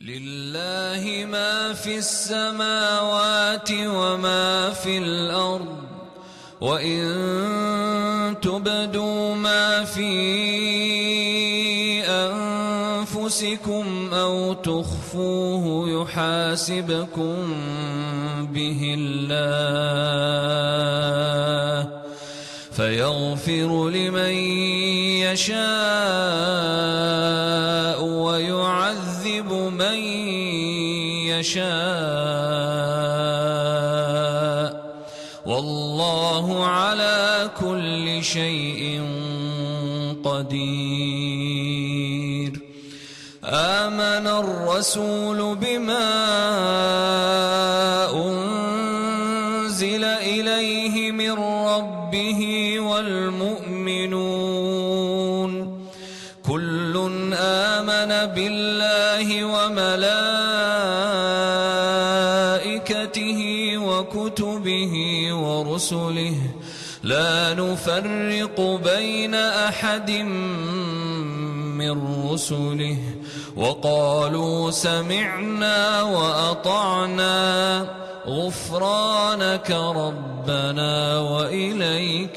لله ما في السماوات وما في الأرض وإن تبدوا ما في أنفسكم أو تخفوه يحاسبكم به الله فيغفر لمن يشاء ويعذب من يشاء والله على كل شيء قدير. آمن الرسول بما أنزل إليه من ربه والمؤمنون كل آمن بالله وملائكته وكتبه ورسله لا نفرق بين أحد من رسله وقالوا سمعنا وأطعنا غفرانك ربنا وإليك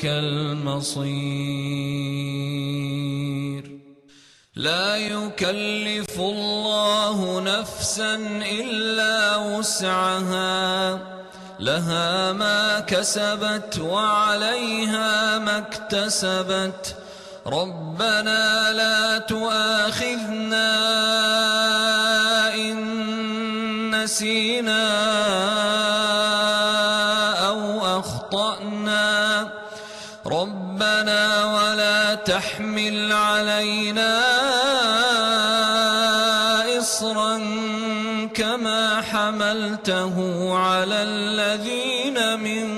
المصير. لا يكلف الله نفسا إلا وسعها لها ما كسبت وعليها ما اكتسبت ربنا لا تؤاخذنا إن نسينا أو أخطأنا ربنا ولا تحمل علينا إصرا كما حملته على الذين من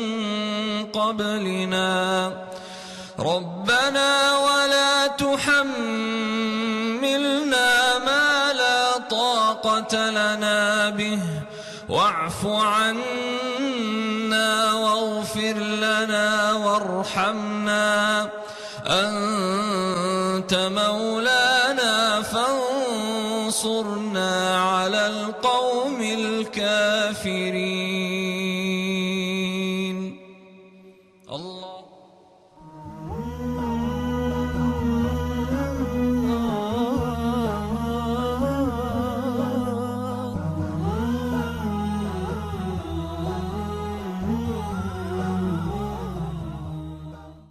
قبلنا ربنا ولا تحملنا ما لا طاقة لنا به واعف عنا واغفر لنا وارحمنا أنت مولانا فانصرنا على القوم